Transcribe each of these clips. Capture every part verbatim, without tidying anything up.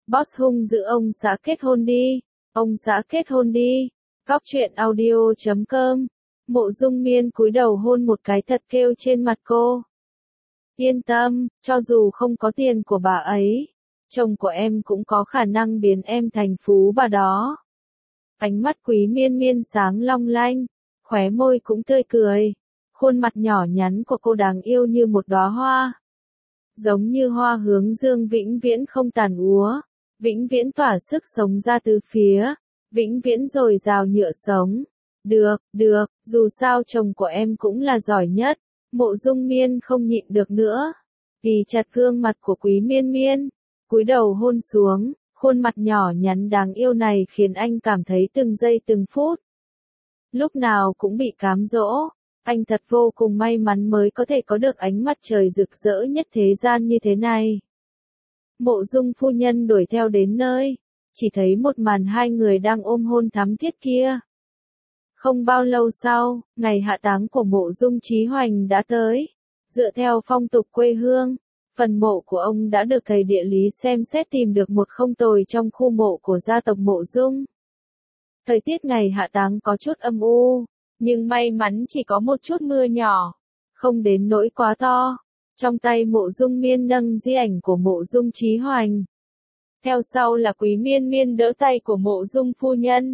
Boss hung dữ ông xã kết hôn đi, ông xã kết hôn đi. Góc truyện audio chấm com. Mộ Dung Miên cúi đầu hôn một cái thật kêu trên mặt cô. Yên tâm, cho dù không có tiền của bà ấy, chồng của em cũng có khả năng biến em thành phú bà đó. Ánh mắt Quý Miên Miên sáng long lanh, khóe môi cũng tươi cười. Khuôn mặt nhỏ nhắn của cô đáng yêu như một đóa hoa. Giống như hoa hướng dương vĩnh viễn không tàn úa, vĩnh viễn tỏa sức sống ra từ phía, vĩnh viễn dồi dào nhựa sống. Được, được, dù sao chồng của em cũng là giỏi nhất. Mộ Dung Miên không nhịn được nữa, ghì chặt gương mặt của Quý Miên Miên, cúi đầu hôn xuống. Khuôn mặt nhỏ nhắn đáng yêu này khiến anh cảm thấy từng giây từng phút, lúc nào cũng bị cám dỗ. Anh thật vô cùng may mắn mới có thể có được ánh mặt trời rực rỡ nhất thế gian như thế này. Mộ Dung phu nhân đuổi theo đến nơi, chỉ thấy một màn hai người đang ôm hôn thắm thiết kia. Không bao lâu sau, ngày hạ táng của Mộ Dung Chí Hoành đã tới. Dựa theo phong tục quê hương, phần mộ của ông đã được thầy địa lý xem xét tìm được một không tồi trong khu mộ của gia tộc Mộ Dung. Thời tiết ngày hạ táng có chút âm u, nhưng may mắn chỉ có một chút mưa nhỏ, không đến nỗi quá to. Trong tay Mộ Dung Miên nâng di ảnh của Mộ Dung Chí Hoành. Theo sau là Quý Miên Miên đỡ tay của Mộ Dung phu nhân.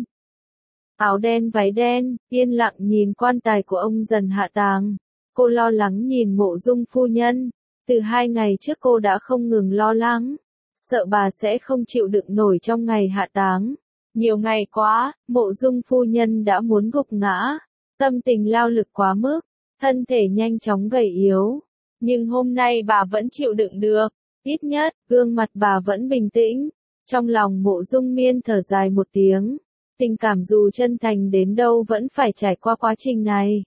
Áo đen váy đen, yên lặng nhìn quan tài của ông dần hạ táng. Cô lo lắng nhìn Mộ Dung phu nhân. Từ hai ngày trước cô đã không ngừng lo lắng, sợ bà sẽ không chịu đựng nổi trong ngày hạ táng. Nhiều ngày quá, Mộ Dung phu nhân đã muốn gục ngã, tâm tình lao lực quá mức, thân thể nhanh chóng gầy yếu. Nhưng hôm nay bà vẫn chịu đựng được, ít nhất, gương mặt bà vẫn bình tĩnh. Trong lòng Mộ Dung Miên thở dài một tiếng, tình cảm dù chân thành đến đâu vẫn phải trải qua quá trình này.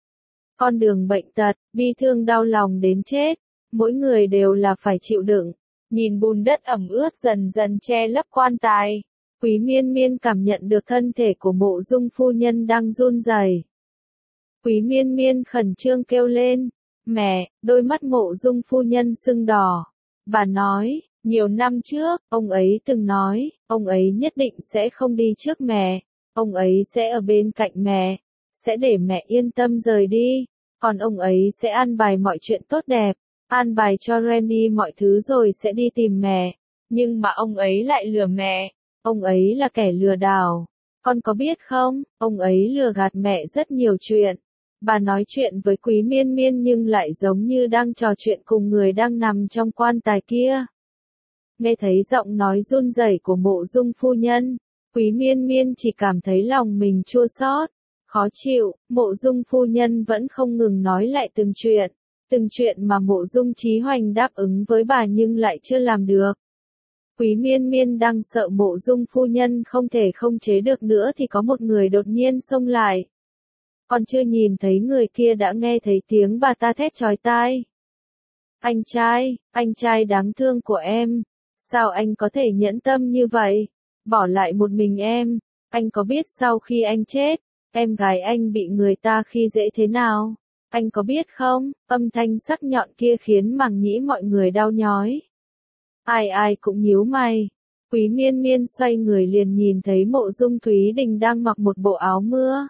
Con đường bệnh tật, bi thương đau lòng đến chết, mỗi người đều là phải chịu đựng. Nhìn bùn đất ẩm ướt dần dần che lấp quan tài, Quý Miên Miên cảm nhận được thân thể của Mộ Dung phu nhân đang run rẩy. Quý Miên Miên khẩn trương kêu lên, mẹ. Đôi mắt Mộ Dung phu nhân sưng đỏ. Bà nói, nhiều năm trước, ông ấy từng nói, ông ấy nhất định sẽ không đi trước mẹ, ông ấy sẽ ở bên cạnh mẹ, sẽ để mẹ yên tâm rời đi, còn ông ấy sẽ an bài mọi chuyện tốt đẹp, an bài cho Randy mọi thứ rồi sẽ đi tìm mẹ. Nhưng mà ông ấy lại lừa mẹ, ông ấy là kẻ lừa đảo. Con có biết không, ông ấy lừa gạt mẹ rất nhiều chuyện. Bà nói chuyện với Quý Miên Miên nhưng lại giống như đang trò chuyện cùng người đang nằm trong quan tài kia. Nghe thấy giọng nói run rẩy của Mộ Dung phu nhân, Quý Miên Miên chỉ cảm thấy lòng mình chua xót, khó chịu. Mộ Dung phu nhân vẫn không ngừng nói lại từng chuyện, từng chuyện mà Mộ Dung Chí Hoành đáp ứng với bà nhưng lại chưa làm được. Quý Miên Miên đang sợ Mộ Dung phu nhân không thể không chế được nữa thì có một người đột nhiên xông lại. Còn chưa nhìn thấy người kia đã nghe thấy tiếng bà ta thét chói tai. Anh trai, anh trai đáng thương của em, sao anh có thể nhẫn tâm như vậy, bỏ lại một mình em. Anh có biết sau khi anh chết, em gái anh bị người ta khi dễ thế nào? Anh có biết không? Âm thanh sắc nhọn kia khiến màng nhĩ mọi người đau nhói. Ai ai cũng nhíu mày. Quý Miên Miên xoay người liền nhìn thấy Mộ Dung Thúy Đình đang mặc một bộ áo mưa.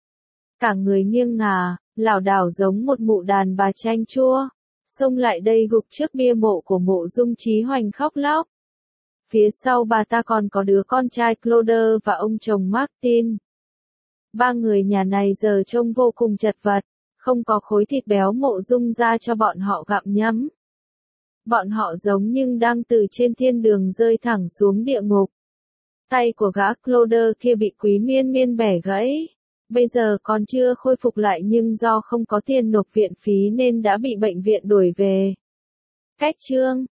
Cả người nghiêng ngả, lảo đảo giống một mụ đàn bà chanh chua, xông lại đây gục trước bia mộ của Mộ Dung Chí Hoành khóc lóc. Phía sau bà ta còn có đứa con trai Claude và ông chồng Martin. Ba người nhà này giờ trông vô cùng chật vật, không có khối thịt béo Mộ Dung ra cho bọn họ gặm nhấm. Bọn họ giống nhưng đang từ trên thiên đường rơi thẳng xuống địa ngục. Tay của gã Claude kia bị Quý Miên Miên bẻ gãy. Bây giờ còn chưa khôi phục lại nhưng do không có tiền nộp viện phí nên đã bị bệnh viện đuổi về. Cách chương